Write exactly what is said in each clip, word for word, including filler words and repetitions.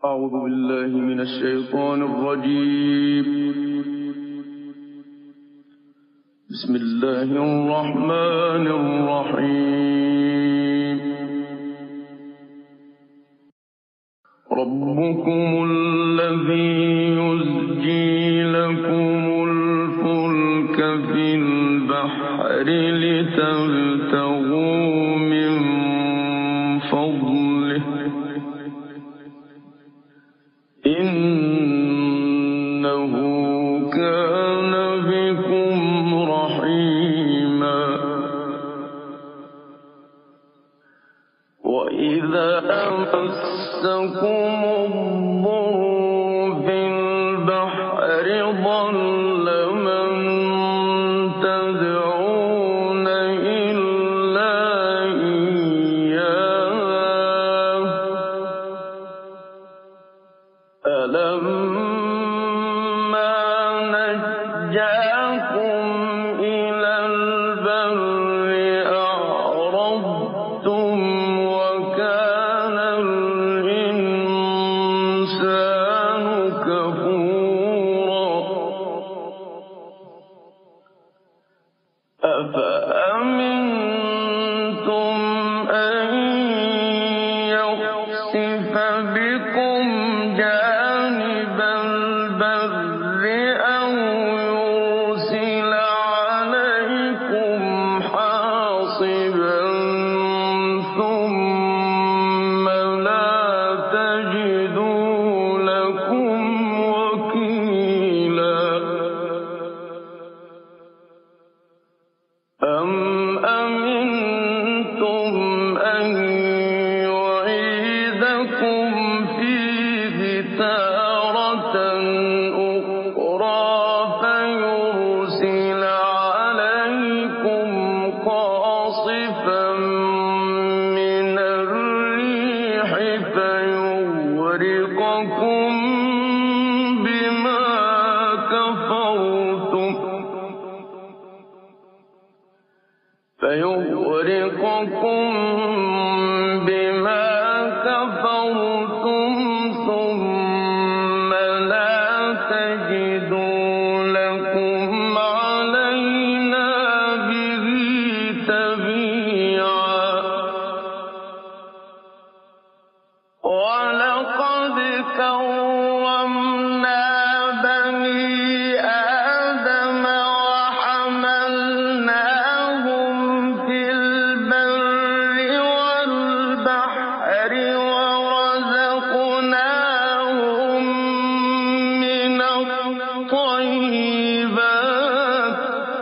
أعوذ بالله من الشيطان الرجيم. بسم الله الرحمن الرحيم. ربكم الذي يزجي لكم الفلك في البحر لتبتغوا من فضله إنه كان بكم رحيما. وإذا مسكم الضر في البحر ضل من تدعون إلا إياه فلما نجاكم إلى البر أعرضتم وكان الإنسان كفورا. أفأمنتم أن يخسف بكم جانب البر أو يرسل عليكم حاصبا ثم لا تجدوا لكم وكيلا. أم أمنتم أن يعيدكم فيه تارة أخرى فيرسل عليكم قاصفا من الريح فيغرقكم بما كفرتم فيغرقكم بما كفرتم ثم لا تجدوا لكم علينا به تبيعا. ولقد كرمنا بني آدم وحملناهم في البر والبحر ورزقناهم من الطيبات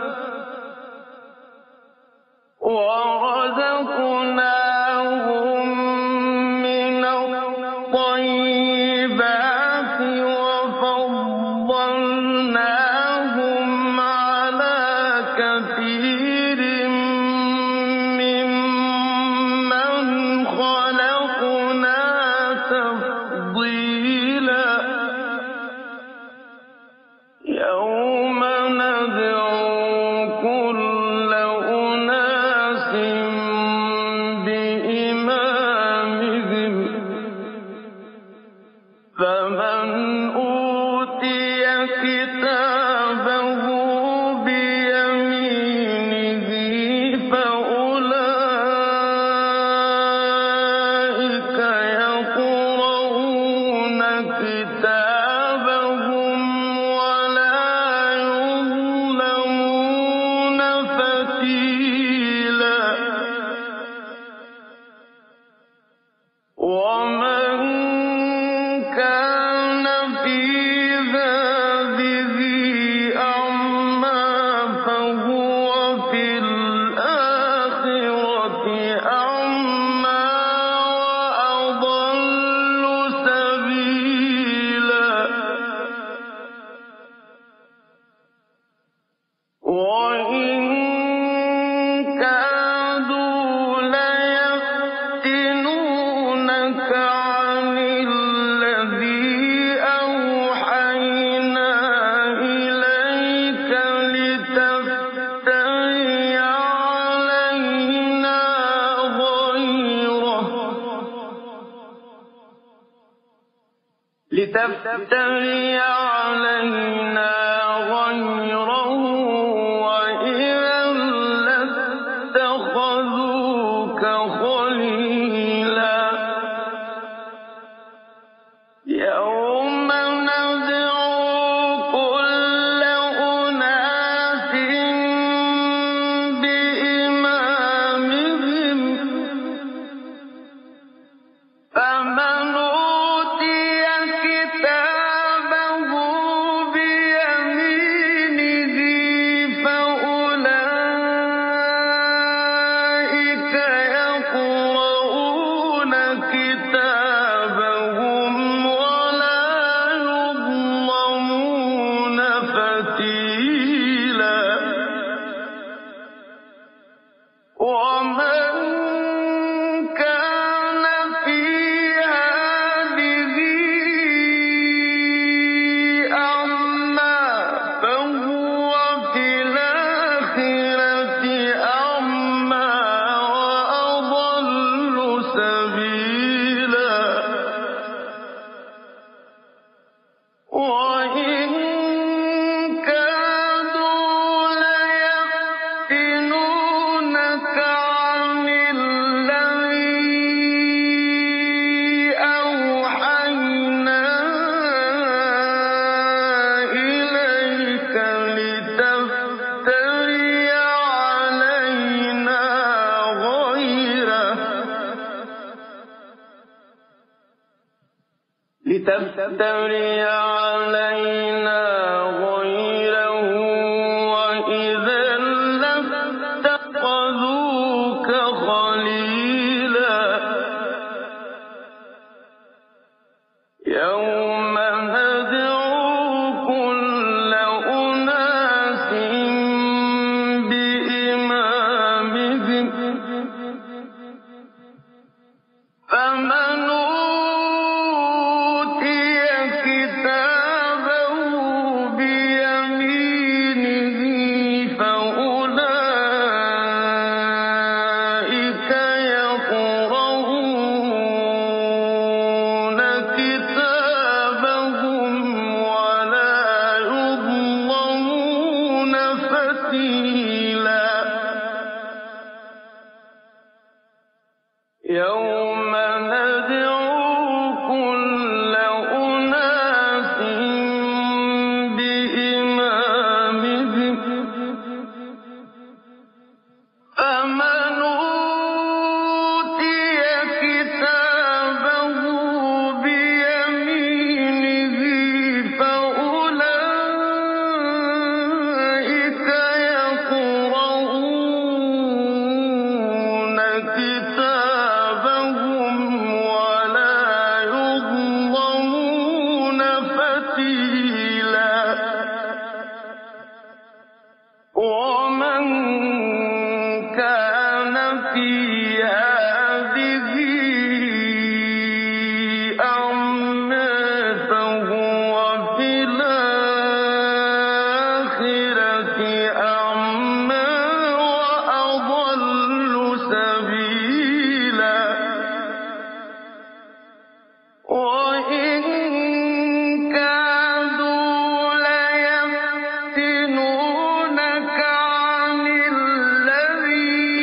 ورزقناهم من الطيبات وفضلناهم على كثير ممن خلقنا تفضيلا. يوم ندعو كل أناس بإمامهم فمن أوتي كتابه بيمينه فأولئك يقرؤون كتابهم ولا يظلمون فتيلا. ومن كان لتفتري علينا غيره وإذا لاتخذوك خليلا يوم ندعو كل أناس بإمامهم فمن أوتي كتابه بيمينه فأولئك يقرؤون كتابهم ولا يظلمون فتيلا ومن كان في هذه أعمى فهو في الآخرة أعمى وأضل سبيلا وإن كادوا ليفتنونك عن الذي أوحينا إليك لتفتري علينا غيره لتفتري علينا غيره وإذا لاتخذوك خليلا يوم ندعو كل أناس بإمامهم فمن أوتي كتابه بيمينه فأولئك يقرؤون كتابهم ولا يظلمون فتيلا يوم ندعو كل أناس بإمامهم فمن أوتي كتابه بيمينه فأولئك يقرؤون كتابهم ولا يظلمون فتيلا ومن كان في هذه أعمى فهو في الآخرة أعمى وأضل سبيلا وإن كادوا ليفتنونك عن الذي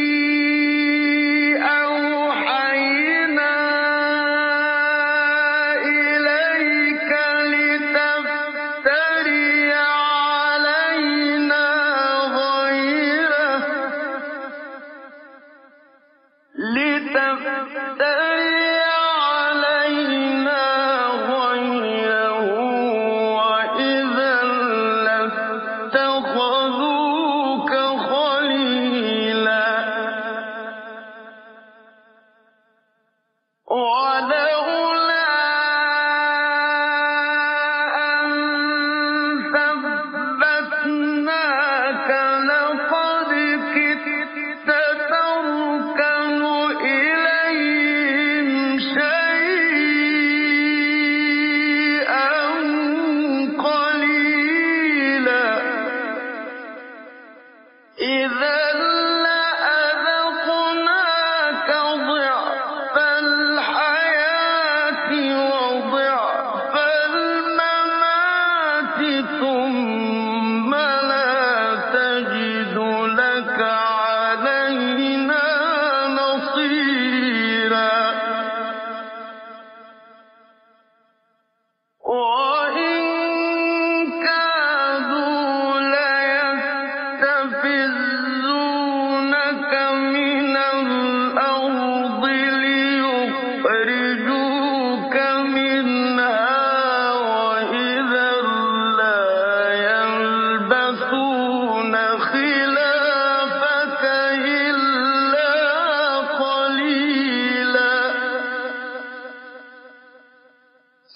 أوحينا إليك لتفتري علينا غيره لتفتري علينا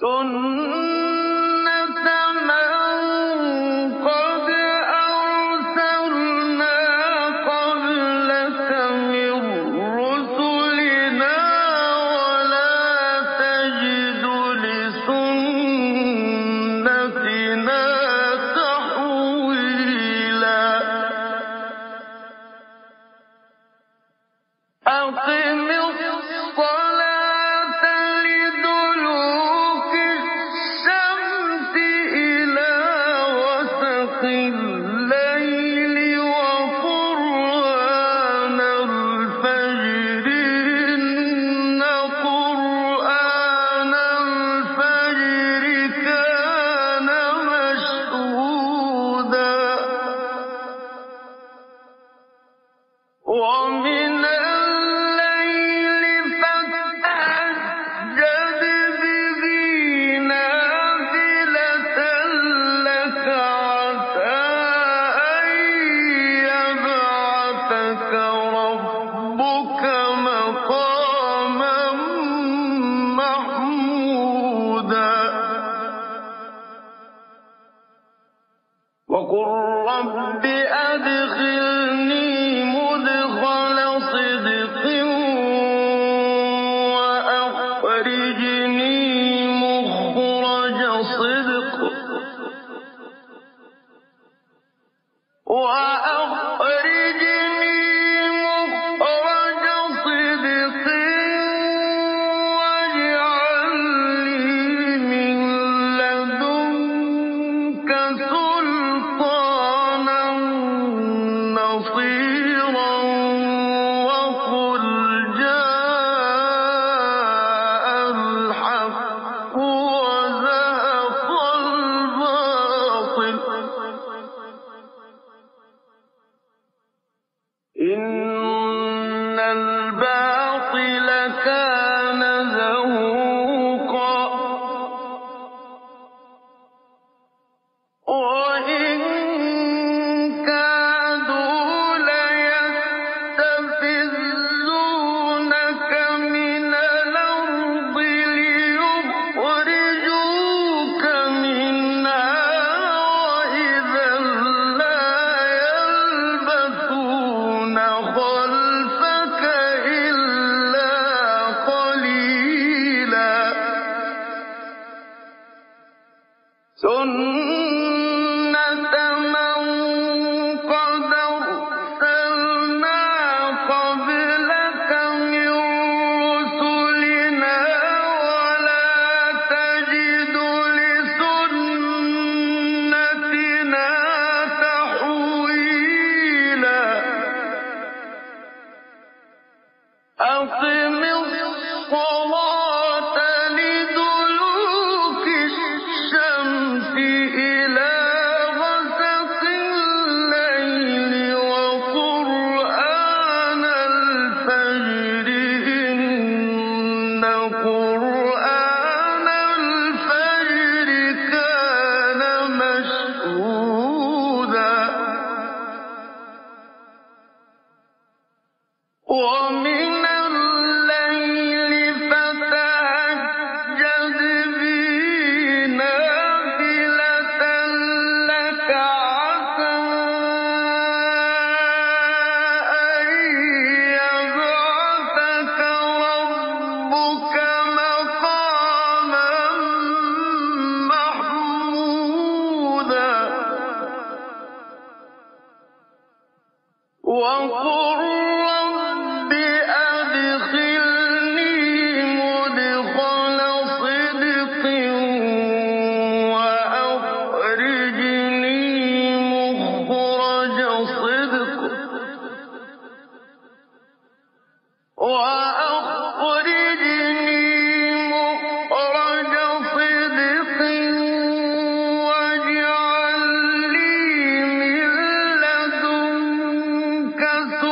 سُنَّةَ مَن قَدْ أَرْسَلْنَا قَبْلَكَ مِن رُّسُلِنَا وَلَا تَجِدُ لِسُنَّتِنَا تَحْوِيلًا أَقِمِ الصَّلَاةَ لِدُلُوكِ الشَّمْسِ إِلَىٰ غَسَقِ اللَّيْلِ وَقُرْآنَ الْفَجْرِ ۖ إِنَّ قُرْآنَ الْفَجْرِ كَانَ مَشْهُودًا وَمِنَ اللَّيْلِ فَتَهَجَّدْ بِهِ نَافِلَةً لَّكَ عَسَىٰ أَن يَبْعَثَكَ رَبُّكَ مَقَامًا مَّحْمُودًا وَقُل رَّبِّ أَدْخِلْنِي مُدْخَلَ صِدْقٍ وَأَخْرِجْنِي مُخْرَجَ صِدْقٍ وَأَخْرِجْنِي مُخْرَجَ صِدْقٍ وَاجْعَل لِّي مِن لَّدُنكَ سُلْطَانًا نَّصِيرًا وَقُلْ جَاءَ الْحَقُّ وَزَهَقَ الْبَاطِلُ إِنَّ الْبَاطِلَ كَانَ زَهُوقًا وَإِن كَادُوا لَيَسْتَفِزُّونَكَ مِنَ الْأَرْضِ لِيُخْرِجُوكَ مِنْهَا وَإِذًا لَّا يَلْبَثُونَ خَلْفَكَ إِلَّا قَلِيلًا سُنَّةَ مَن قَدْ أَرْسَلْنَا قَبْلَكَ مِن رُّسُلِنَا وَلَا تَجِدُ لِسُنَّتِنَا تَحْوِيلًا أَقِمِ الصَّلَاةَ لِدُلُوكِ الشَّمْسِ إِلَىٰ غَسَقِ اللَّيْلِ وَقُرْآنَ الْفَجْرِ ۖ إِنَّ قُرْآنَ الْفَجْرِ كَانَ مَشْهُودًا وَمِنَ اللَّيْلِ فَتَهَجَّدْ بِهِ نَافِلَةً لَّكَ عَسَىٰ أَن يَبْعَثَكَ رَبُّكَ مَقَامًا مَّحْمُودًا وَقُل رَّبِّ أَدْخِلْنِي مُدْخَلَ صِدْقٍ وَأَخْرِجْنِي مُخْرَجَ صِدْقٍ وَأَخْرِجْنِي مُخْرَجَ صِدْقٍ وَاجْعَل لِّي مِن لَّدُنكَ سُلْطَانًا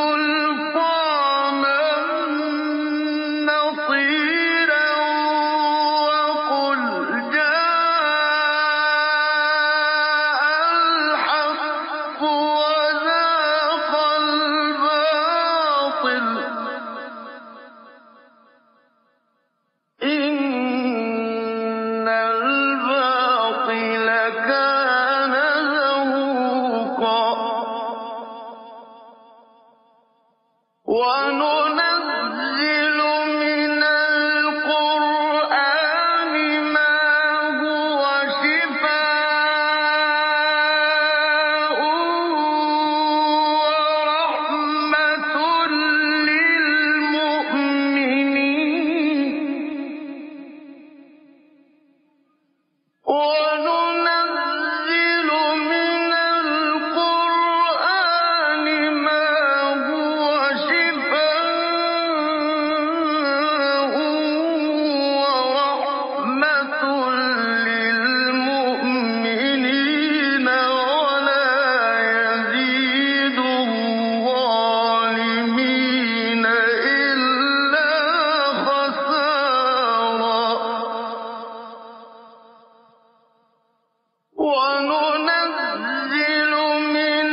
وَنُنَزِّلُ مِنَ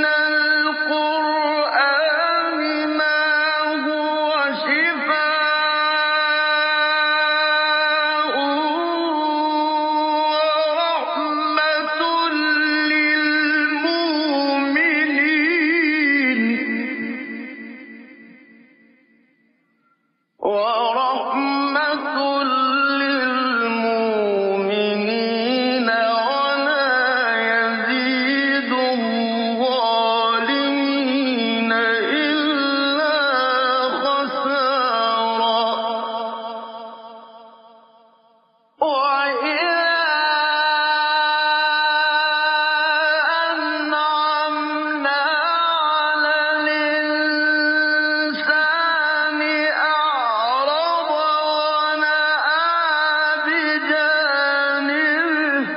الْقُرْآنِ مَا هُوَ شِفَاءٌ وَرَحْمَةٌ لِّلْمُؤْمِنِينَ وَرَحْمَةٌ لِّلْمُؤْمِنِينَ وَلَا يَزِيدُ الظَّالِمِينَ إِلَّا خَسَارًا. وَإِذَا أَنْعَمْنَا عَلَى الْإِنسَانِ أَعْرَضَ وَنَأَىٰ بِجَانِبِهِ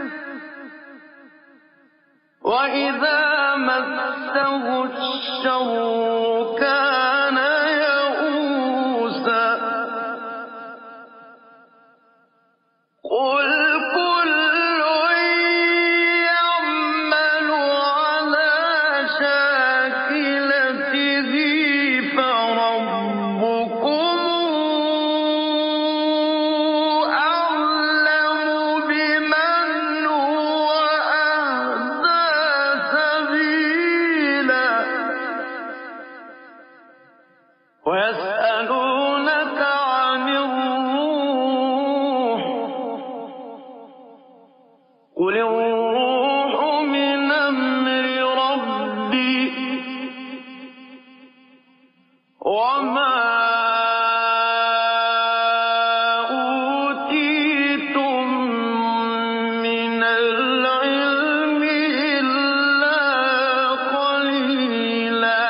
وَإِذَا مَسَّهُ الشَّرُّ كَانَ يَئُوسًا. قُلْ كُلٌّ يَعْمَلُ عَلَىٰ شَاكِلَتِهِ فَرَبُّكُمْ أَعْلَمُ بِمَنْ هُوَ أَهْدَىٰ سَبِيلًا. وَيَسْأَلُونَكَ عَنِ الرُّوحِ قُلِ الرُّوحُ مِنْ أَمْرِ رَبِّي وَمَا أُوتِيتُم مِّنَ الْعِلْمِ إِلَّا قَلِيلًا.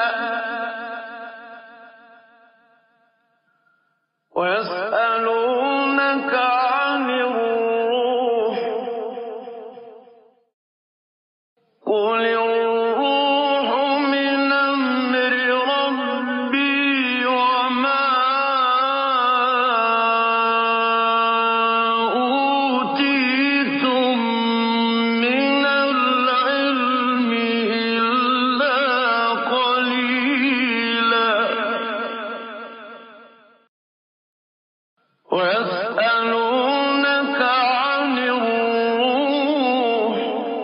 وَيَسْأَلُونَكَ عَنِ الرُّوحِ قُلِ الرُّوحُ مِنْ أَمْرِ رَبِّي وَمَا أُوتِيتُم مِّنَ الْعِلْمِ إِلَّا قَلِيلًا. وَيَسْأَلُونَكَ عَنِ الرُّوحِ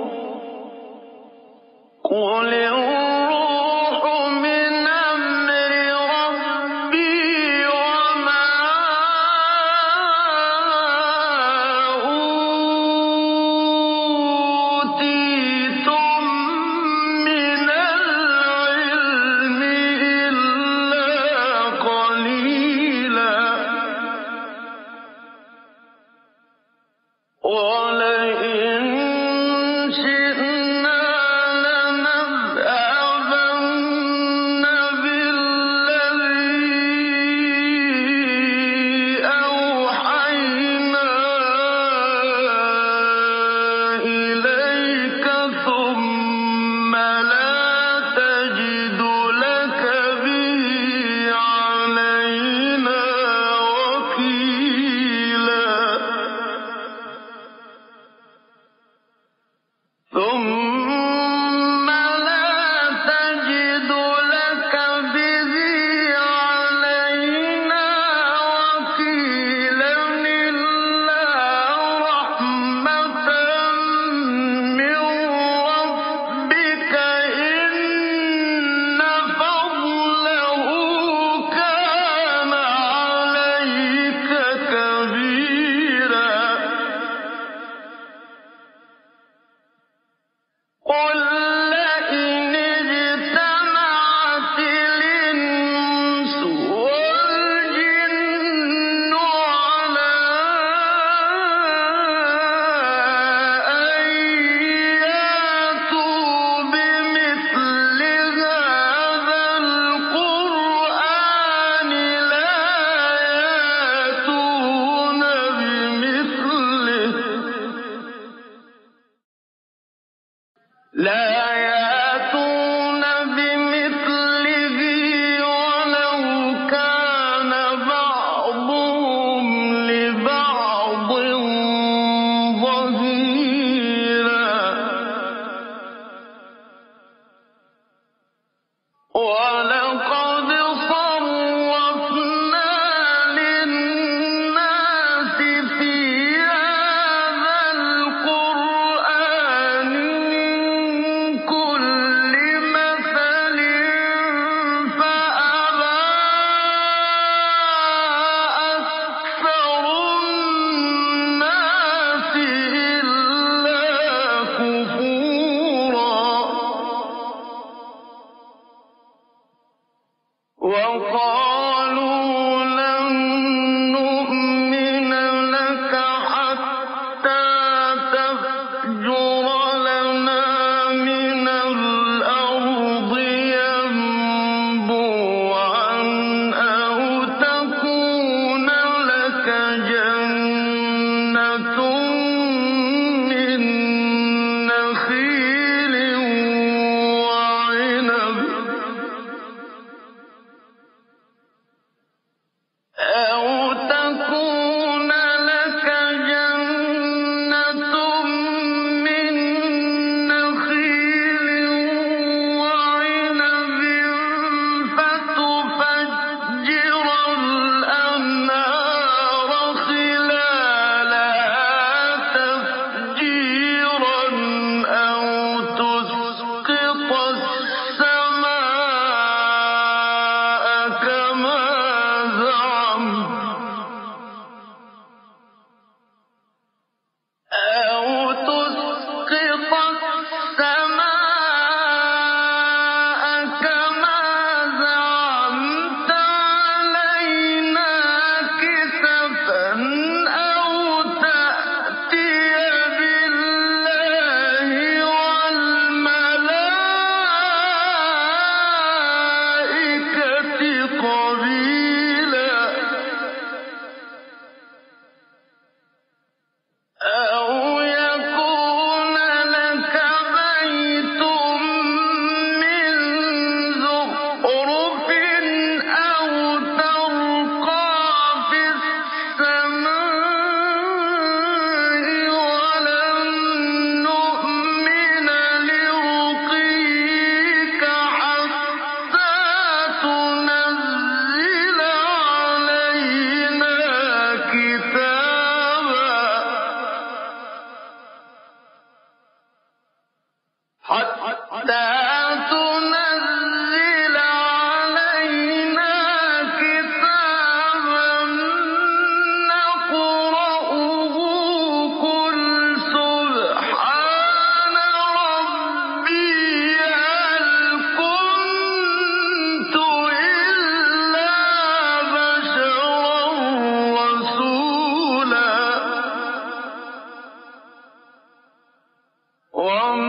قُلِ الرُّوحُ مِنْ أَمْرِ رَبِّي وَمَا أُوتِيتُم مِّنَ الْعِلْمِ إِلَّا قَلِيلًا. وَلَئِن شِئْنَا لَنَذْهَبَنَّ بِالَّذِي أَوْحَيْنَا إِلَيْكَ ثُمَّ لَا تَجِدُ لَكَ بِهِ عَلَيْنَا وَكِيلًا. ثُمَّ لَا تَجِدُ لَكَ بِهِ عَلَيْنَا وَكِيلًا إِلَّا رَحْمَةً مِّن رَّبِّكَ إِنَّ فَضْلَهُ كَانَ عَلَيْكَ كَبِيرًا. قُل لَّئِنِ اجْتَمَعَتِ الْإِنسُ وَالْجِنُّ عَلَىٰ أَن يَأْتُوا بِمِثْلِ هَٰذَا الْقُرْآنِ لَا يَأْتُونَ بِمِثْلِهِ لَا يَأْتُونَ بِمِثْلِهِ وَلَوْ كَانَ بَعْضُهُمْ لِبَعْضٍ ظَهِيرًا وَمَا